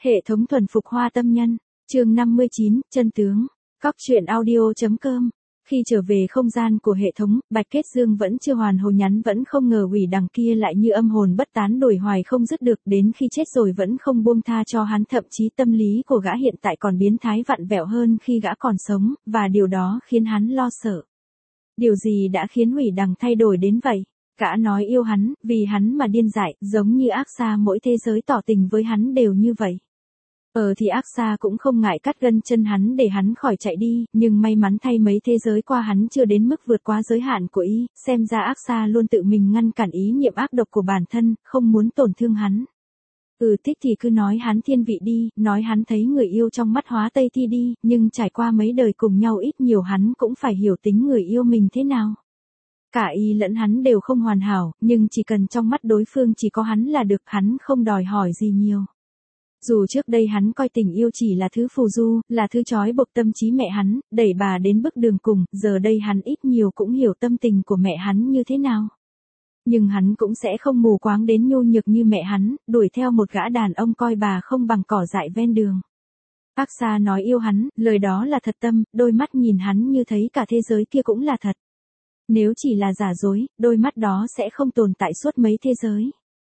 Hệ thống thuần phục hoa tâm nhân, chương 59, chân tướng, Cóc truyện audio.com. Khi trở về không gian của hệ thống, Bạch Kết Dương vẫn chưa hoàn hồn, nhắn vẫn không ngờ quỷ đằng kia lại như âm hồn bất tán đổi hoài không dứt được, đến khi chết rồi vẫn không buông tha cho hắn, thậm chí tâm lý của gã hiện tại còn biến thái vặn vẹo hơn khi gã còn sống, và điều đó khiến hắn lo sợ. Điều gì đã khiến quỷ đằng thay đổi đến vậy? Gã nói yêu hắn, vì hắn mà điên dại, giống như ác xa mỗi thế giới tỏ tình với hắn đều như vậy. Thì ác xa cũng không ngại cắt gân chân hắn để hắn khỏi chạy đi, nhưng may mắn thay mấy thế giới qua hắn chưa đến mức vượt quá giới hạn của y, xem ra ác xa luôn tự mình ngăn cản ý niệm ác độc của bản thân, không muốn tổn thương hắn. Thích thì cứ nói hắn thiên vị đi, nói hắn thấy người yêu trong mắt hóa Tây Thi đi, nhưng trải qua mấy đời cùng nhau ít nhiều hắn cũng phải hiểu tính người yêu mình thế nào. Cả y lẫn hắn đều không hoàn hảo, nhưng chỉ cần trong mắt đối phương chỉ có hắn là được, hắn không đòi hỏi gì nhiều. Dù trước đây hắn coi tình yêu chỉ là thứ phù du, là thứ trói buộc tâm trí mẹ hắn, đẩy bà đến bước đường cùng, giờ đây hắn ít nhiều cũng hiểu tâm tình của mẹ hắn như thế nào. Nhưng hắn cũng sẽ không mù quáng đến nhu nhược như mẹ hắn, đuổi theo một gã đàn ông coi bà không bằng cỏ dại ven đường. Ác xa nói yêu hắn, lời đó là thật tâm, đôi mắt nhìn hắn như thấy cả thế giới kia cũng là thật. Nếu chỉ là giả dối, đôi mắt đó sẽ không tồn tại suốt mấy thế giới.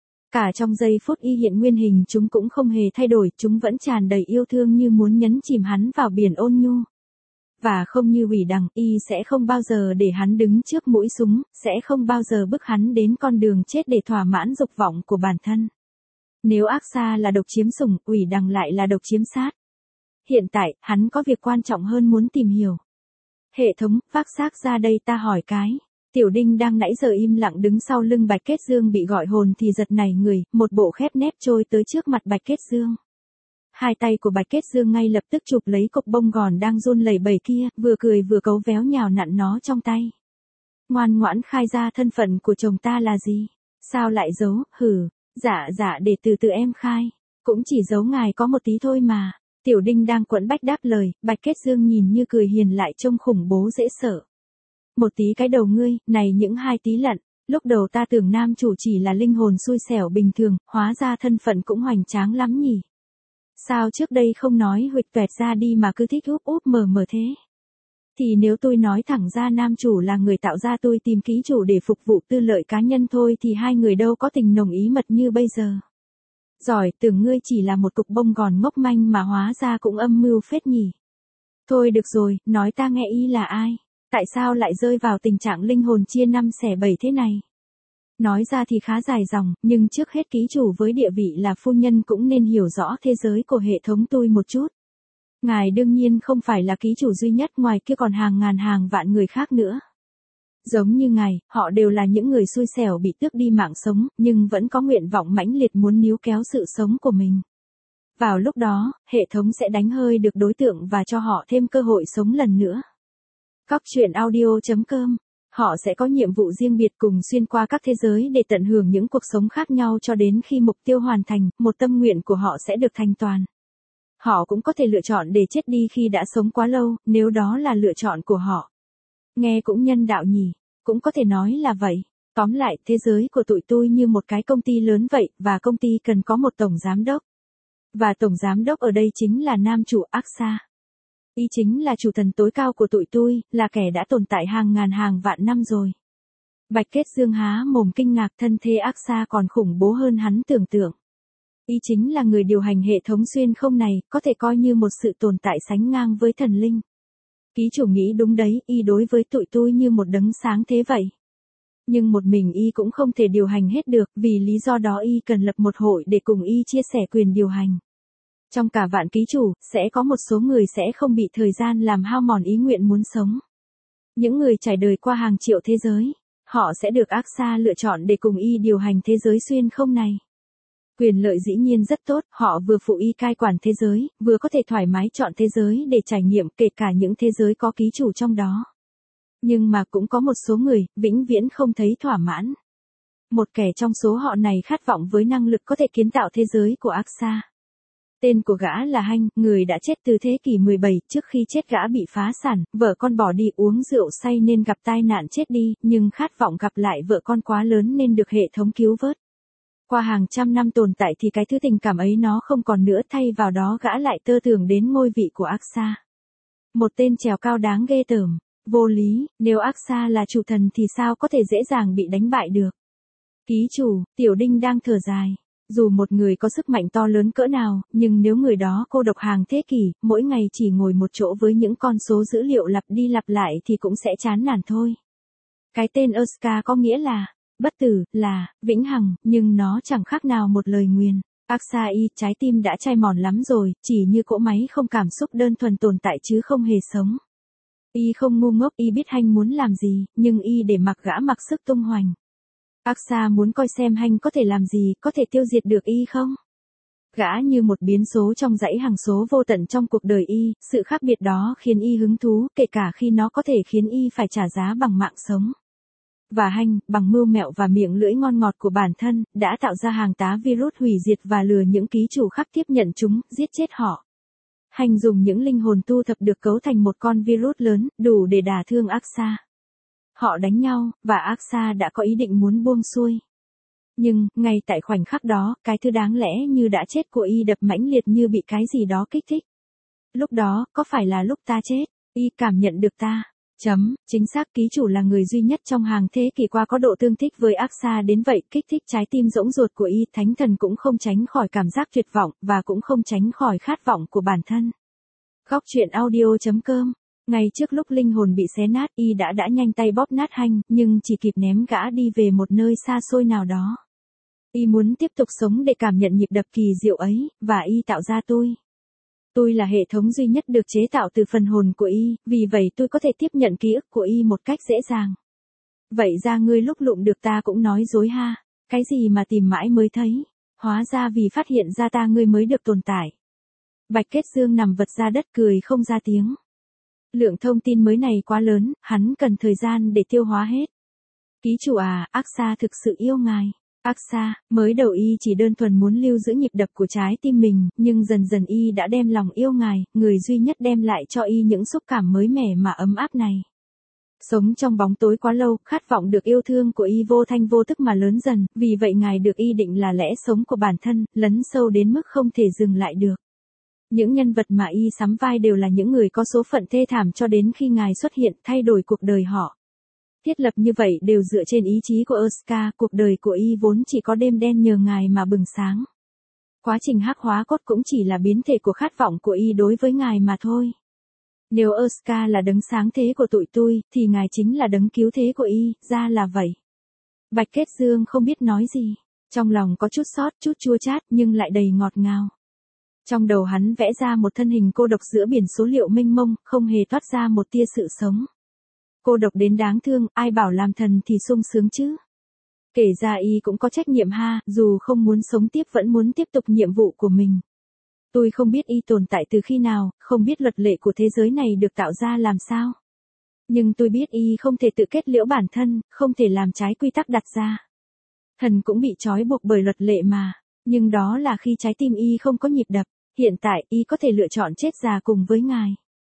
Cả trong giây phút y hiện nguyên hình chúng cũng không hề thay đổi, chúng vẫn tràn đầy yêu thương như muốn nhấn chìm hắn vào biển ôn nhu. Và không như quỷ đằng, y sẽ không bao giờ để hắn đứng trước mũi súng, sẽ không bao giờ bức hắn đến con đường chết để thỏa mãn dục vọng của bản thân. Nếu ác xa là độc chiếm sủng, quỷ đằng lại là độc chiếm sát. Hiện tại, hắn có việc quan trọng hơn muốn tìm hiểu. Hệ thống, vác xác ra đây ta hỏi cái. Tiểu Đinh đang nãy giờ im lặng đứng sau lưng Bạch Kết Dương bị gọi hồn thì giật nảy người, một bộ khép nép trôi tới trước mặt Bạch Kết Dương. Hai tay của Bạch Kết Dương ngay lập tức chụp lấy cục bông gòn đang run lẩy bẩy kia, vừa cười vừa cấu véo nhào nặn nó trong tay. Ngoan ngoãn khai ra thân phận của chồng ta là gì? Sao lại giấu? Dạ để từ từ em khai. Cũng chỉ giấu ngài có một tí thôi mà. Tiểu Đinh đang quẫn bách đáp lời, Bạch Kết Dương nhìn như cười hiền lại trông khủng bố dễ sợ. Một tí cái đầu ngươi, này những hai tí lận, lúc đầu ta tưởng nam chủ chỉ là linh hồn xui xẻo bình thường, hóa ra thân phận cũng hoành tráng lắm nhỉ. Sao trước đây không nói huỵch toẹt ra đi mà cứ thích úp úp mờ mờ thế? Thì nếu tôi nói thẳng ra nam chủ là người tạo ra tôi tìm ký chủ để phục vụ tư lợi cá nhân thôi thì hai người đâu có tình nồng ý mật như bây giờ. Giỏi, tưởng ngươi chỉ là một cục bông gòn ngốc manh mà hóa ra cũng âm mưu phết nhỉ. Thôi được rồi, nói ta nghe y là ai? Tại sao lại rơi vào tình trạng linh hồn chia năm xẻ bảy thế này? Nói ra thì khá dài dòng, nhưng trước hết ký chủ với địa vị là phu nhân cũng nên hiểu rõ thế giới của hệ thống tôi một chút. Ngài đương nhiên không phải là ký chủ duy nhất, ngoài kia còn hàng ngàn hàng vạn người khác nữa. Giống như ngài, họ đều là những người xui xẻo bị tước đi mạng sống, nhưng vẫn có nguyện vọng mãnh liệt muốn níu kéo sự sống của mình. Vào lúc đó, hệ thống sẽ đánh hơi được đối tượng và cho họ thêm cơ hội sống lần nữa. Cóc truyện audio.com. Họ sẽ có nhiệm vụ riêng biệt cùng xuyên qua các thế giới để tận hưởng những cuộc sống khác nhau cho đến khi mục tiêu hoàn thành, một tâm nguyện của họ sẽ được thành toàn. Họ cũng có thể lựa chọn để chết đi khi đã sống quá lâu, nếu đó là lựa chọn của họ. Nghe cũng nhân đạo nhỉ, cũng có thể nói là vậy. Tóm lại, thế giới của tụi tôi như một cái công ty lớn vậy, và công ty cần có một tổng giám đốc. Và tổng giám đốc ở đây chính là nam chủ Ác Xa. Y chính là chủ thần tối cao của tụi tôi, là kẻ đã tồn tại hàng ngàn hàng vạn năm rồi. Bạch Kết Dương há mồm kinh ngạc, thân thế Ác Xa còn khủng bố hơn hắn tưởng tượng. Y chính là người điều hành hệ thống xuyên không này, có thể coi như một sự tồn tại sánh ngang với thần linh. Ký chủ nghĩ đúng đấy, y đối với tụi tôi như một đấng sáng thế vậy. Nhưng một mình y cũng không thể điều hành hết được, vì lý do đó y cần lập một hội để cùng y chia sẻ quyền điều hành. Trong cả vạn ký chủ, sẽ có một số người sẽ không bị thời gian làm hao mòn ý nguyện muốn sống. Những người trải đời qua hàng triệu thế giới, họ sẽ được Ác Xa lựa chọn để cùng y điều hành thế giới xuyên không này. Quyền lợi dĩ nhiên rất tốt, họ vừa phụ y cai quản thế giới, vừa có thể thoải mái chọn thế giới để trải nghiệm, kể cả những thế giới có ký chủ trong đó. Nhưng mà cũng có một số người, vĩnh viễn không thấy thỏa mãn. Một kẻ trong số họ này khát vọng với năng lực có thể kiến tạo thế giới của Ác Xa. Tên của gã là Hanh, người đã chết từ thế kỷ 17, trước khi chết gã bị phá sản, vợ con bỏ đi uống rượu say nên gặp tai nạn chết đi, nhưng khát vọng gặp lại vợ con quá lớn nên được hệ thống cứu vớt. Qua hàng trăm năm tồn tại thì cái thứ tình cảm ấy nó không còn nữa, thay vào đó gã lại tơ tưởng đến ngôi vị của Aqsa. Một tên trèo cao đáng ghê tởm, vô lý, nếu Aqsa là chủ thần thì sao có thể dễ dàng bị đánh bại được. Ký chủ, Tiểu Đinh đang thở dài. Dù một người có sức mạnh to lớn cỡ nào, nhưng nếu người đó cô độc hàng thế kỷ, mỗi ngày chỉ ngồi một chỗ với những con số dữ liệu lặp đi lặp lại thì cũng sẽ chán nản thôi. Cái tên Aqsa có nghĩa là bất tử, là vĩnh hằng, nhưng nó chẳng khác nào một lời nguyền. Aqsa y, trái tim đã chai mòn lắm rồi, chỉ như cỗ máy không cảm xúc đơn thuần tồn tại chứ không hề sống. Y không ngu ngốc, y biết Hanh muốn làm gì, nhưng y để mặc gã mặc sức tung hoành. Aqsa muốn coi xem Hanh có thể làm gì, có thể tiêu diệt được y không? Gã như một biến số trong dãy hằng số vô tận trong cuộc đời y, sự khác biệt đó khiến y hứng thú, kể cả khi nó có thể khiến y phải trả giá bằng mạng sống. Và Hanh, bằng mưu mẹo và miệng lưỡi ngon ngọt của bản thân, đã tạo ra hàng tá virus hủy diệt và lừa những ký chủ khác tiếp nhận chúng, giết chết họ. Hanh dùng những linh hồn tu thập được cấu thành một con virus lớn, đủ để đả thương Aqsa. Họ đánh nhau, và Aqsa đã có ý định muốn buông xuôi. Nhưng, ngay tại khoảnh khắc đó, cái thứ đáng lẽ như đã chết của y đập mãnh liệt như bị cái gì đó kích thích. Lúc đó, có phải là lúc ta chết? Y cảm nhận được ta. Chính xác, ký chủ là người duy nhất trong hàng thế kỷ qua có độ tương thích với Aqsa đến vậy, kích thích trái tim rỗng ruột của y, thánh thần cũng không tránh khỏi cảm giác tuyệt vọng, và cũng không tránh khỏi khát vọng của bản thân. Góc truyện audio.com. Ngay trước lúc linh hồn bị xé nát, y đã nhanh tay bóp nát Hanh, nhưng chỉ kịp ném gã đi về một nơi xa xôi nào đó. Y muốn tiếp tục sống để cảm nhận nhịp đập kỳ diệu ấy, và y tạo ra tôi. Tôi là hệ thống duy nhất được chế tạo từ phần hồn của y, vì vậy tôi có thể tiếp nhận ký ức của y một cách dễ dàng. Vậy ra ngươi lúc lụm được ta cũng nói dối ha, cái gì mà tìm mãi mới thấy, hóa ra vì phát hiện ra ta ngươi mới được tồn tại. Bạch Kết Dương nằm vật ra đất cười không ra tiếng. Lượng thông tin mới này quá lớn, hắn cần thời gian để tiêu hóa hết. Ký chủ à, Aqsa thực sự yêu ngài. Aqsa, mới đầu y chỉ đơn thuần muốn lưu giữ nhịp đập của trái tim mình, nhưng dần dần y đã đem lòng yêu ngài, người duy nhất đem lại cho y những xúc cảm mới mẻ mà ấm áp này. Sống trong bóng tối quá lâu, khát vọng được yêu thương của y vô thanh vô tức mà lớn dần, vì vậy ngài được y định là lẽ sống của bản thân, lấn sâu đến mức không thể dừng lại được. Những nhân vật mà y sắm vai đều là những người có số phận thê thảm cho đến khi ngài xuất hiện thay đổi cuộc đời họ. Thiết lập như vậy đều dựa trên ý chí của Aqsa, cuộc đời của y vốn chỉ có đêm đen nhờ ngài mà bừng sáng. Quá trình hắc hóa cốt cũng chỉ là biến thể của khát vọng của y đối với ngài mà thôi. Nếu Aqsa là đấng sáng thế của tụi tôi, thì ngài chính là đấng cứu thế của y, ra là vậy. Bạch Kết Dương không biết nói gì, trong lòng có chút xót, chút chua chát nhưng lại đầy ngọt ngào. Trong đầu hắn vẽ ra một thân hình cô độc giữa biển số liệu mênh mông, không hề thoát ra một tia sự sống. Cô độc đến đáng thương, ai bảo làm thần thì sung sướng chứ. Kể ra y cũng có trách nhiệm ha, dù không muốn sống tiếp vẫn muốn tiếp tục nhiệm vụ của mình. Tôi không biết y tồn tại từ khi nào, không biết luật lệ của thế giới này được tạo ra làm sao. Nhưng tôi biết y không thể tự kết liễu bản thân, không thể làm trái quy tắc đặt ra. Thần cũng bị trói buộc bởi luật lệ mà, nhưng đó là khi trái tim y không có nhịp đập, hiện tại y có thể lựa chọn chết già cùng với ngài.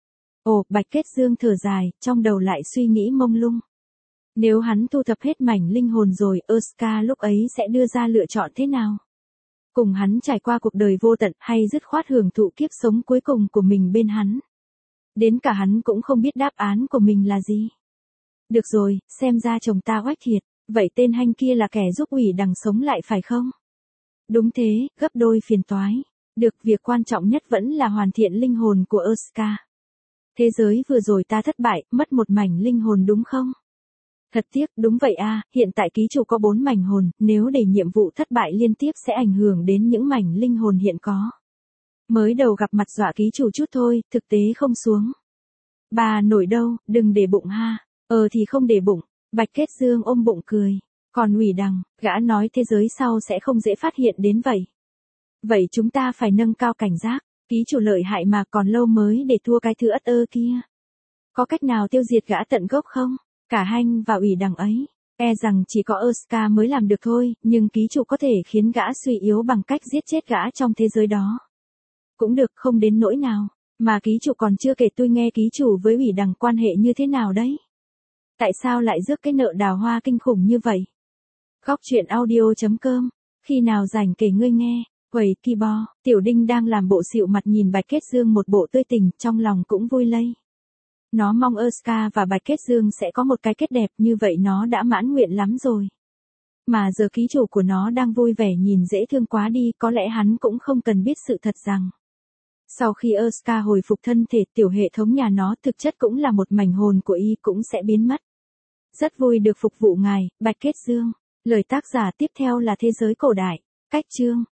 Ồ, Bạch Kết Dương thở dài, trong đầu lại suy nghĩ mông lung. Nếu hắn thu thập hết mảnh linh hồn rồi, Aqsa lúc ấy sẽ đưa ra lựa chọn thế nào? Cùng hắn trải qua cuộc đời vô tận hay dứt khoát hưởng thụ kiếp sống cuối cùng của mình bên hắn? Đến cả hắn cũng không biết đáp án của mình là gì. Được rồi, xem ra chồng ta oách thiệt, vậy tên Hanh kia là kẻ giúp ủy đằng sống lại phải không? Đúng thế, gấp đôi phiền toái. Được, việc quan trọng nhất vẫn là hoàn thiện linh hồn của Aqsa. Thế giới vừa rồi ta thất bại, mất một mảnh linh hồn đúng không? Thật tiếc, đúng vậy a, hiện tại ký chủ có 4 mảnh hồn, nếu để nhiệm vụ thất bại liên tiếp sẽ ảnh hưởng đến những mảnh linh hồn hiện có. Mới đầu gặp mặt dọa ký chủ chút thôi, thực tế không xuống. Bà nổi đâu, đừng để bụng ha. Thì không để bụng. Bạch Kết Dương ôm bụng cười. Còn ủy đằng, gã nói thế giới sau sẽ không dễ phát hiện đến vậy. Vậy chúng ta phải nâng cao cảnh giác. Ký chủ lợi hại mà còn lâu mới để thua cái thứ ất ơ kia. Có cách nào tiêu diệt gã tận gốc không? Cả Hanh và ủy đằng ấy, rằng chỉ có Aqsa mới làm được thôi, nhưng ký chủ có thể khiến gã suy yếu bằng cách giết chết gã trong thế giới đó. Cũng được, không đến nỗi nào, mà ký chủ còn chưa kể tôi nghe ký chủ với ủy đằng quan hệ như thế nào đấy. Tại sao lại rước cái nợ đào hoa kinh khủng như vậy? Góc truyện audio.com Khi nào rảnh kể ngươi nghe. Quầy keyboard, Tiểu Đinh đang làm bộ xịu mặt nhìn Bạch Kết Dương một bộ tươi tỉnh, trong lòng cũng vui lây. Nó mong Oscar và Bạch Kết Dương sẽ có một cái kết đẹp, như vậy nó đã mãn nguyện lắm rồi. Mà giờ ký chủ của nó đang vui vẻ nhìn dễ thương quá đi, có lẽ hắn cũng không cần biết sự thật rằng. Sau khi Oscar hồi phục thân thể, tiểu hệ thống nhà nó thực chất cũng là một mảnh hồn của y cũng sẽ biến mất. Rất vui được phục vụ ngài, Bạch Kết Dương. Lời tác giả tiếp theo là Thế giới cổ đại. Cách chương.